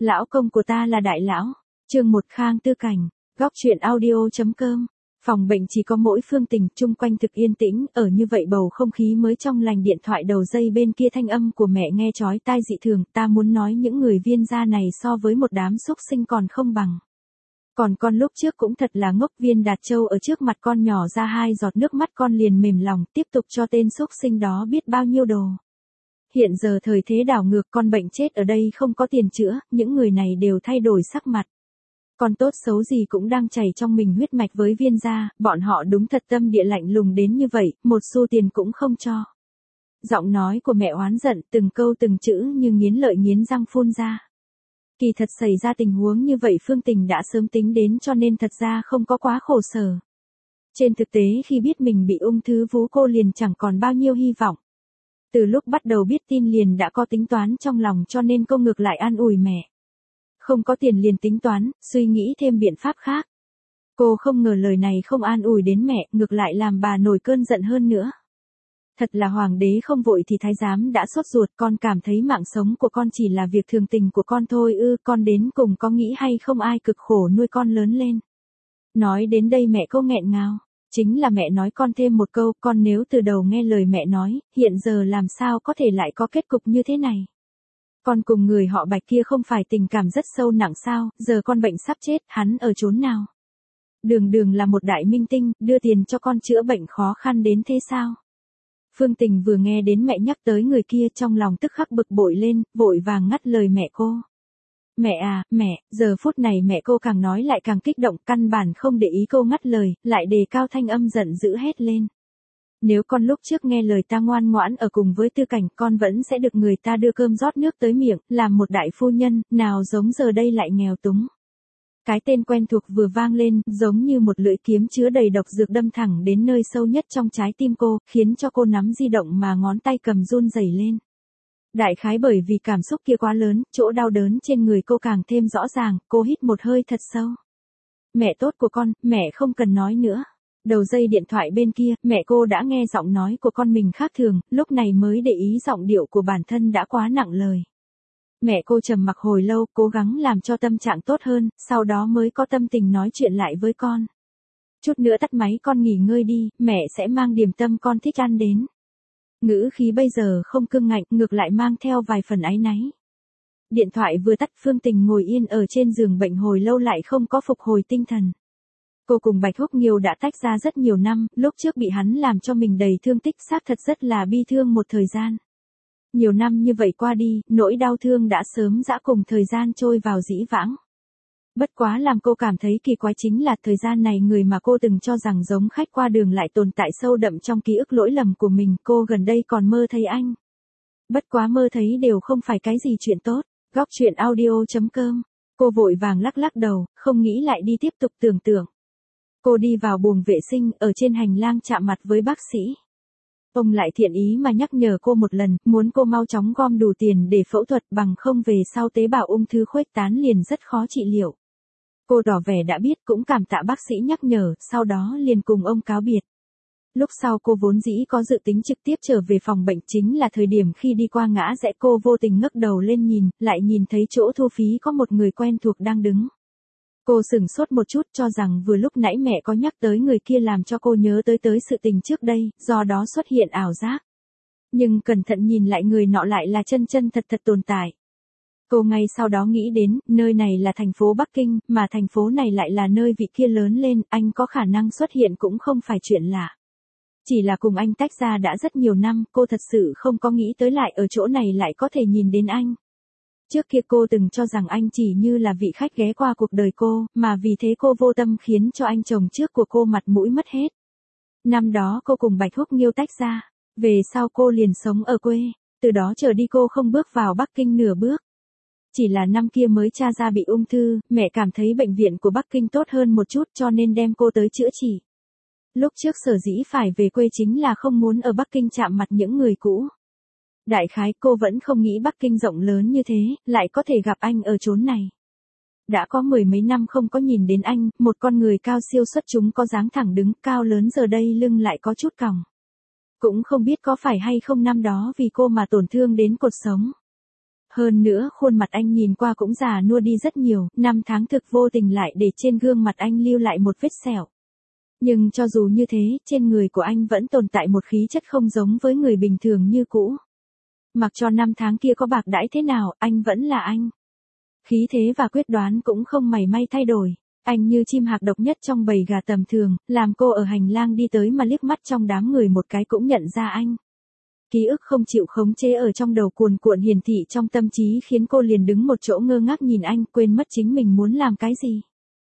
Lão công của ta là đại lão. Chương 1 Khang Tư Cảnh. Góc truyện audio.com. Phòng bệnh chỉ có mỗi Phương Tình, chung quanh thực yên tĩnh, ở như vậy bầu không khí mới trong lành. Điện thoại đầu dây bên kia thanh âm của mẹ nghe chói tai dị thường, ta muốn nói những người Viên gia này so với một đám xúc sinh còn không bằng. Còn con lúc trước cũng thật là ngốc. Viên Đạt Châu ở trước mặt con nhỏ ra 2 giọt nước mắt con liền mềm lòng, tiếp tục cho tên xúc sinh đó biết bao nhiêu đồ. Hiện giờ thời thế đảo ngược, con bệnh chết ở đây không có tiền chữa, những người này đều thay đổi sắc mặt. Con tốt xấu gì cũng đang chảy trong mình huyết mạch với Viên gia, bọn họ đúng thật tâm địa lạnh lùng đến như vậy, một xu tiền cũng không cho. Giọng nói của mẹ oán giận, từng câu từng chữ như nghiến lợi nghiến răng phun ra. Kỳ thật xảy ra tình huống như vậy Phương Tình đã sớm tính đến, cho nên thật ra không có quá khổ sở. Trên thực tế khi biết mình bị ung thư vú cô liền chẳng còn bao nhiêu hy vọng. Từ lúc bắt đầu biết tin liền đã có tính toán trong lòng, cho nên cô ngược lại an ủi mẹ. Không có tiền liền tính toán, suy nghĩ thêm biện pháp khác. Cô không ngờ lời này không an ủi đến mẹ, ngược lại làm bà nổi cơn giận hơn nữa. Thật là hoàng đế không vội thì thái giám đã sốt ruột, con cảm thấy mạng sống của con chỉ là việc thường tình của con thôi ư, con đến cùng có nghĩ hay không ai cực khổ nuôi con lớn lên. Nói đến đây mẹ cô nghẹn ngào, chính là mẹ nói con thêm một câu, con nếu từ đầu nghe lời mẹ nói, hiện giờ làm sao có thể lại có kết cục như thế này. Con cùng người họ Bạch kia không phải tình cảm rất sâu nặng sao, giờ con bệnh sắp chết, hắn ở chốn nào? Đường đường là một đại minh tinh, đưa tiền cho con chữa bệnh khó khăn đến thế sao? Phương Tình vừa nghe đến mẹ nhắc tới người kia trong lòng tức khắc bực bội lên, vội vàng ngắt lời mẹ cô. Mẹ à, mẹ, giờ phút này mẹ cô càng nói lại càng kích động, căn bản không để ý cô ngắt lời, lại đề cao thanh âm giận dữ hét lên. Nếu con lúc trước nghe lời ta ngoan ngoãn ở cùng với Tư Cảnh, con vẫn sẽ được người ta đưa cơm rót nước tới miệng, làm một đại phu nhân, nào giống giờ đây lại nghèo túng. Cái tên quen thuộc vừa vang lên, giống như một lưỡi kiếm chứa đầy độc dược đâm thẳng đến nơi sâu nhất trong trái tim cô, khiến cho cô nắm di động mà ngón tay cầm run rẩy lên. Đại khái bởi vì cảm xúc kia quá lớn, chỗ đau đớn trên người cô càng thêm rõ ràng, cô hít một hơi thật sâu. Mẹ tốt của con, mẹ không cần nói nữa. Đầu dây điện thoại bên kia, mẹ cô đã nghe giọng nói của con mình khác thường, lúc này mới để ý giọng điệu của bản thân đã quá nặng lời. Mẹ cô trầm mặc hồi lâu, cố gắng làm cho tâm trạng tốt hơn, sau đó mới có tâm tình nói chuyện lại với con. Chút nữa tắt máy con nghỉ ngơi đi, mẹ sẽ mang điểm tâm con thích ăn đến. Ngữ khí bây giờ không cương ngạnh, ngược lại mang theo vài phần áy náy. Điện thoại vừa tắt, Phương Tình ngồi yên ở trên giường bệnh hồi lâu lại không có phục hồi tinh thần. Cô cùng Bạch Húc Nghiêu đã tách ra rất nhiều năm, lúc trước bị hắn làm cho mình đầy thương tích, xác thật rất là bi thương một thời gian. Nhiều năm như vậy qua đi, nỗi đau thương đã sớm dã cùng thời gian trôi vào dĩ vãng. Bất quá làm cô cảm thấy kỳ quái chính là thời gian này người mà cô từng cho rằng giống khách qua đường lại tồn tại sâu đậm trong ký ức lỗi lầm của mình, cô gần đây còn mơ thấy anh. Bất quá mơ thấy đều không phải cái gì chuyện tốt. Góc truyện audio.com. Cô vội vàng lắc lắc đầu, không nghĩ lại đi tiếp tục tưởng tượng. Cô đi vào buồng vệ sinh, ở trên hành lang chạm mặt với bác sĩ. Ông lại thiện ý mà nhắc nhở cô một lần, muốn cô mau chóng gom đủ tiền để phẫu thuật, bằng không về sau tế bào ung thư khuếch tán liền rất khó trị liệu. Cô tỏ vẻ đã biết, cũng cảm tạ bác sĩ nhắc nhở, sau đó liền cùng ông cáo biệt. Lúc sau cô vốn dĩ có dự tính trực tiếp trở về phòng bệnh, chính là thời điểm khi đi qua ngã rẽ cô vô tình ngước đầu lên nhìn, lại nhìn thấy chỗ thu phí có một người quen thuộc đang đứng. Cô sửng sốt một chút, cho rằng vừa lúc nãy mẹ có nhắc tới người kia làm cho cô nhớ tới sự tình trước đây, do đó xuất hiện ảo giác. Nhưng cẩn thận nhìn lại người nọ lại là chân thật tồn tại. Cô ngay sau đó nghĩ đến, nơi này là thành phố Bắc Kinh, mà thành phố này lại là nơi vị kia lớn lên, anh có khả năng xuất hiện cũng không phải chuyện lạ. Chỉ là cùng anh tách ra đã rất nhiều năm, cô thật sự không có nghĩ tới lại ở chỗ này lại có thể nhìn đến anh. Trước kia cô từng cho rằng anh chỉ như là vị khách ghé qua cuộc đời cô, mà vì thế cô vô tâm khiến cho anh chồng trước của cô mặt mũi mất hết. Năm đó cô cùng Bạch Húc Nghiêu tách ra, về sau cô liền sống ở quê, từ đó trở đi cô không bước vào Bắc Kinh nửa bước. Chỉ là năm kia mới tra ra bị ung thư, mẹ cảm thấy bệnh viện của Bắc Kinh tốt hơn một chút cho nên đem cô tới chữa trị. Lúc trước sở dĩ phải về quê chính là không muốn ở Bắc Kinh chạm mặt những người cũ. Đại khái cô vẫn không nghĩ Bắc Kinh rộng lớn như thế, lại có thể gặp anh ở chốn này. Đã có 10 mấy năm không có nhìn đến anh, một con người cao siêu xuất chúng có dáng thẳng đứng, cao lớn giờ đây lưng lại có chút còng. Cũng không biết có phải hay không năm đó vì cô mà tổn thương đến cột sống. Hơn nữa khuôn mặt anh nhìn qua cũng già nua đi rất nhiều, năm tháng thực vô tình lại để trên gương mặt anh lưu lại một vết sẹo. Nhưng cho dù như thế, trên người của anh vẫn tồn tại một khí chất không giống với người bình thường như cũ. Mặc cho năm tháng kia có bạc đãi thế nào, anh vẫn là anh. Khí thế và quyết đoán cũng không mảy may thay đổi. Anh như chim hạc độc nhất trong bầy gà tầm thường, làm cô ở hành lang đi tới mà liếc mắt trong đám người một cái cũng nhận ra anh. Ký ức không chịu khống chế ở trong đầu cuồn cuộn hiển thị trong tâm trí khiến cô liền đứng một chỗ ngơ ngác nhìn anh, quên mất chính mình muốn làm cái gì.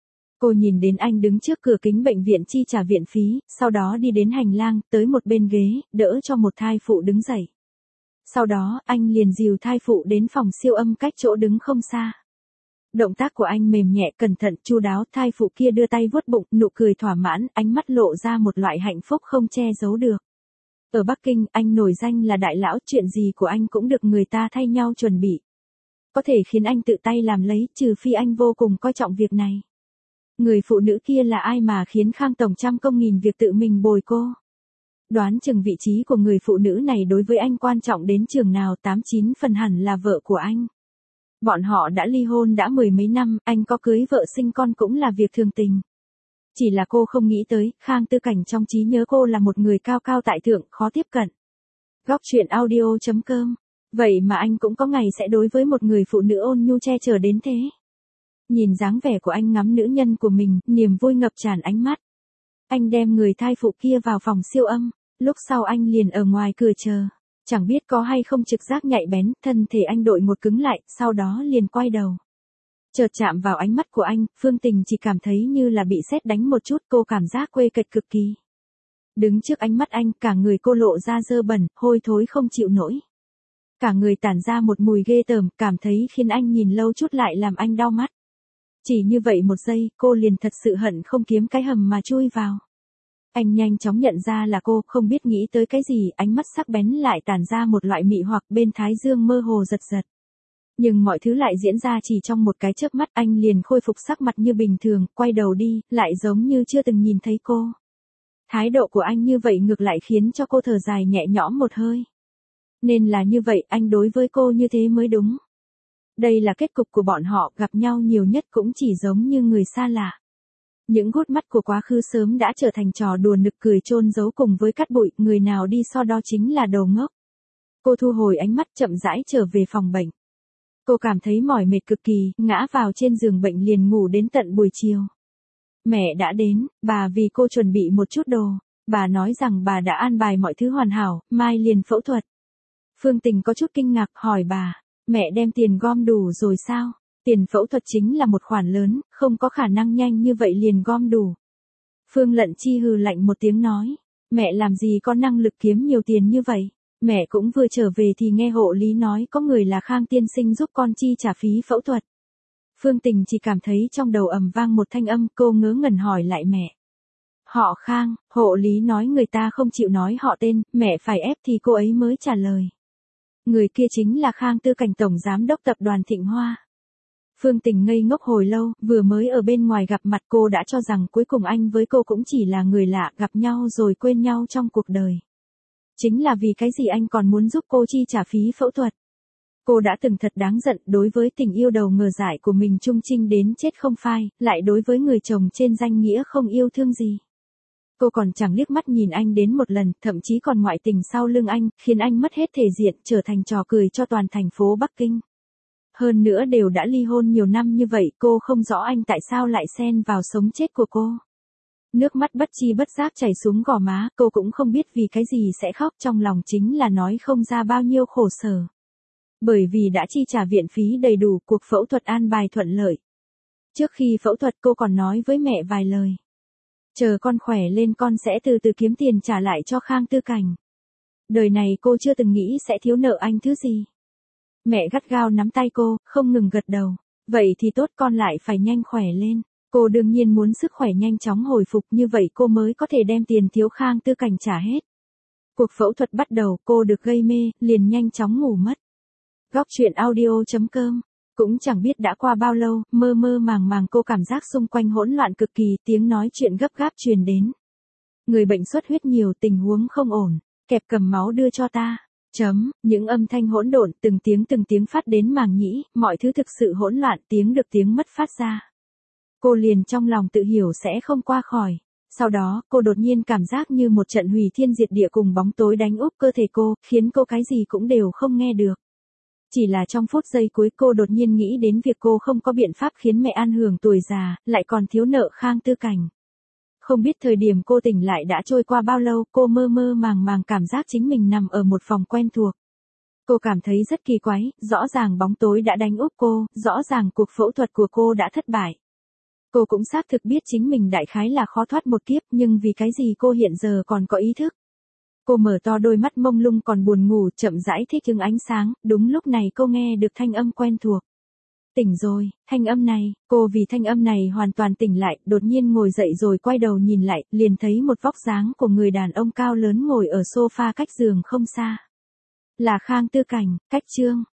Cô nhìn đến anh đứng trước cửa kính bệnh viện chi trả viện phí, sau đó đi đến hành lang, tới một bên ghế, đỡ cho một thai phụ đứng dậy. Sau đó, anh liền dìu thai phụ đến phòng siêu âm cách chỗ đứng không xa. Động tác của anh mềm nhẹ cẩn thận chu đáo, thai phụ kia đưa tay vuốt bụng, nụ cười thỏa mãn, ánh mắt lộ ra một loại hạnh phúc không che giấu được. Ở Bắc Kinh, anh nổi danh là đại lão, chuyện gì của anh cũng được người ta thay nhau chuẩn bị. Có thể khiến anh tự tay làm lấy, trừ phi anh vô cùng coi trọng việc này. Người phụ nữ kia là ai mà khiến Khang Tổng trăm công nghìn việc tự mình bồi cô? Đoán chừng vị trí của người phụ nữ này đối với anh quan trọng đến chừng nào, 89 phần hẳn là vợ của anh. Bọn họ đã ly hôn đã mười mấy năm, anh có cưới vợ sinh con cũng là việc thường tình. Chỉ là cô không nghĩ tới, Khang Tư Cảnh trong trí nhớ cô là một người cao cao tại thượng, khó tiếp cận. Góc truyện audio.com. Vậy mà anh cũng có ngày sẽ đối với một người phụ nữ ôn nhu che chở đến thế. Nhìn dáng vẻ của anh ngắm nữ nhân của mình, niềm vui ngập tràn ánh mắt. Anh đem người thai phụ kia vào phòng siêu âm, lúc sau anh liền ở ngoài cửa chờ. Chẳng biết có hay không trực giác nhạy bén, thân thể anh đội một cứng lại, sau đó liền quay đầu. Chợt chạm vào ánh mắt của anh, Phương Tình chỉ cảm thấy như là bị sét đánh một chút, cô cảm giác quê kệch cực kỳ. Đứng trước ánh mắt anh, cả người cô lộ ra dơ bẩn, hôi thối không chịu nổi. Cả người tản ra một mùi ghê tởm, cảm thấy khiến anh nhìn lâu chút lại làm anh đau mắt. Chỉ như vậy một giây, cô liền thật sự hận không kiếm cái hầm mà chui vào. Anh nhanh chóng nhận ra là cô, không biết nghĩ tới cái gì, ánh mắt sắc bén lại tản ra một loại mị hoặc, bên thái dương mơ hồ giật giật. Nhưng mọi thứ lại diễn ra chỉ trong một cái chớp mắt, anh liền khôi phục sắc mặt như bình thường, quay đầu đi, lại giống như chưa từng nhìn thấy cô. Thái độ của anh như vậy ngược lại khiến cho cô thở dài nhẹ nhõm một hơi. Nên là như vậy, anh đối với cô như thế mới đúng. Đây là kết cục của bọn họ, gặp nhau nhiều nhất cũng chỉ giống như người xa lạ. Những gút mắt của quá khứ sớm đã trở thành trò đùa nực cười chôn giấu cùng với cát bụi, người nào đi so đo chính là đồ ngốc. Cô thu hồi ánh mắt chậm rãi trở về phòng bệnh. Cô cảm thấy mỏi mệt cực kỳ, ngã vào trên giường bệnh liền ngủ đến tận buổi chiều. Mẹ đã đến, bà vì cô chuẩn bị một chút đồ. Bà nói rằng bà đã an bài mọi thứ hoàn hảo, mai liền phẫu thuật. Phương Tình có chút kinh ngạc hỏi bà, mẹ đem tiền gom đủ rồi sao? Tiền phẫu thuật chính là một khoản lớn, không có khả năng nhanh như vậy liền gom đủ. Phương Lận Chi hừ lạnh một tiếng nói, mẹ làm gì có năng lực kiếm nhiều tiền như vậy? Mẹ cũng vừa trở về thì nghe hộ lý nói có người là Khang tiên sinh giúp con chi trả phí phẫu thuật. Phương Tình chỉ cảm thấy trong đầu ầm vang một thanh âm, cô ngớ ngẩn hỏi lại mẹ. Họ Khang, hộ lý nói người ta không chịu nói họ tên, mẹ phải ép thì cô ấy mới trả lời. Người kia chính là Khang Tư Cảnh tổng giám đốc tập đoàn Thịnh Hoa. Phương Tình ngây ngốc hồi lâu, vừa mới ở bên ngoài gặp mặt cô đã cho rằng cuối cùng anh với cô cũng chỉ là người lạ, gặp nhau rồi quên nhau trong cuộc đời. Chính là vì cái gì anh còn muốn giúp cô chi trả phí phẫu thuật. Cô đã từng thật đáng giận, đối với tình yêu đầu ngờ dại của mình trung trinh đến chết không phai, lại đối với người chồng trên danh nghĩa không yêu thương gì. Cô còn chẳng liếc mắt nhìn anh đến một lần, thậm chí còn ngoại tình sau lưng anh, khiến anh mất hết thể diện, trở thành trò cười cho toàn thành phố Bắc Kinh. Hơn nữa đều đã ly hôn nhiều năm như vậy, cô không rõ anh tại sao lại xen vào sống chết của cô. Nước mắt bất chi bất giác chảy xuống gò má, cô cũng không biết vì cái gì sẽ khóc, trong lòng chính là nói không ra bao nhiêu khổ sở. Bởi vì đã chi trả viện phí đầy đủ, cuộc phẫu thuật an bài thuận lợi. Trước khi phẫu thuật cô còn nói với mẹ vài lời. Chờ con khỏe lên con sẽ từ từ kiếm tiền trả lại cho Khang Tư Cảnh. Đời này cô chưa từng nghĩ sẽ thiếu nợ anh thứ gì. Mẹ gắt gao nắm tay cô, không ngừng gật đầu. Vậy thì tốt, con lại phải nhanh khỏe lên. Cô đương nhiên muốn sức khỏe nhanh chóng hồi phục, như vậy cô mới có thể đem tiền thiếu Khang Tư Cảnh trả hết. Cuộc phẫu thuật bắt đầu, cô được gây mê, liền nhanh chóng ngủ mất. Góc truyện audio.com. Cũng chẳng biết đã qua bao lâu, mơ mơ màng màng cô cảm giác xung quanh hỗn loạn cực kỳ, tiếng nói chuyện gấp gáp truyền đến. Người bệnh xuất huyết nhiều, tình huống không ổn, kẹp cầm máu đưa cho ta. Những âm thanh hỗn độn, từng tiếng phát đến màng nhĩ, mọi thứ thực sự hỗn loạn, tiếng được tiếng mất phát ra. Cô liền trong lòng tự hiểu sẽ không qua khỏi. Sau đó, cô đột nhiên cảm giác như một trận hủy thiên diệt địa cùng bóng tối đánh úp cơ thể cô, khiến cô cái gì cũng đều không nghe được. Chỉ là trong phút giây cuối cô đột nhiên nghĩ đến việc cô không có biện pháp khiến mẹ an hưởng tuổi già, lại còn thiếu nợ Khang Tư Cảnh. Không biết thời điểm cô tỉnh lại đã trôi qua bao lâu, cô mơ mơ màng cảm giác chính mình nằm ở một phòng quen thuộc. Cô cảm thấy rất kỳ quái, rõ ràng bóng tối đã đánh úp cô, rõ ràng cuộc phẫu thuật của cô đã thất bại. Cô cũng xác thực biết chính mình đại khái là khó thoát một kiếp, nhưng vì cái gì cô hiện giờ còn có ý thức. Cô mở to đôi mắt mông lung còn buồn ngủ, chậm rãi thích ứng ánh sáng, đúng lúc này cô nghe được thanh âm quen thuộc. Tỉnh rồi, thanh âm này, cô vì thanh âm này hoàn toàn tỉnh lại, đột nhiên ngồi dậy rồi quay đầu nhìn lại, liền thấy một vóc dáng của người đàn ông cao lớn ngồi ở sofa cách giường không xa. Là Khang Tư Cảnh, cách chương.